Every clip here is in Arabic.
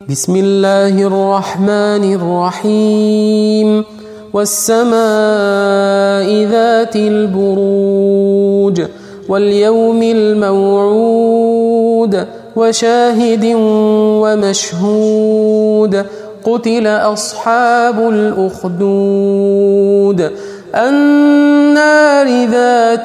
بسم الله الرحمن الرحيم والسماء ذات البروج واليوم الموعود وشاهد ومشهود قتل أصحاب الأخدود النار ذات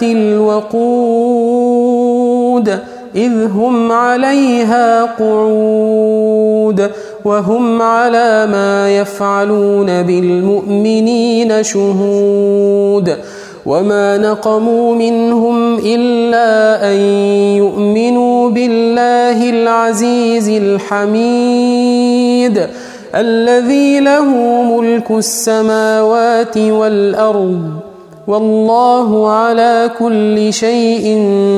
الوقود إذ هم عليها قعود وهم على ما يفعلون بالمؤمنين شهود وما نقموا منهم إلا أن يؤمنوا بالله العزيز الحميد الذي له ملك السماوات والأرض والله على كل شيء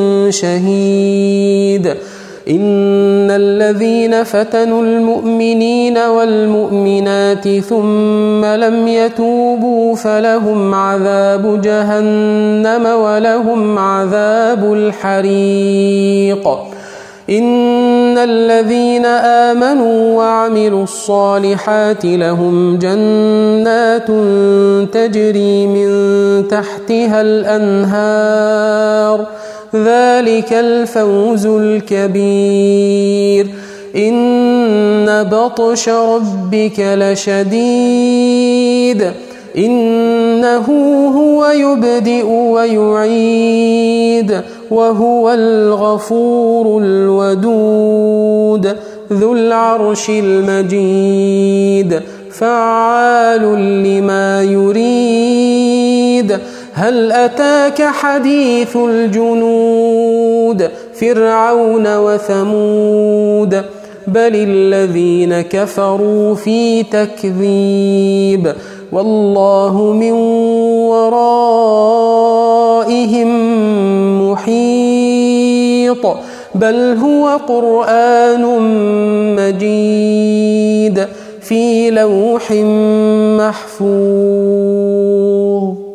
شهيد إن الذين فتنوا المؤمنين والمؤمنات ثم لم يتوبوا فلهم عذاب جهنم ولهم عذاب الحريق إن الذين آمنوا وعملوا الصالحات لهم جنات تجري من تحتها الأنهار ذلك الفوز الكبير إن بطش ربك لشديد إنه هو يبدئ ويعيد وهو الغفور الودود ذو العرش المجيد فعال لما يريد هل أتاك حديث الجنود فرعون وثمود بل الذين كفروا في تكذيب والله من ورائهم محيط بل هو قرآن مجيد في لوح محفوظ.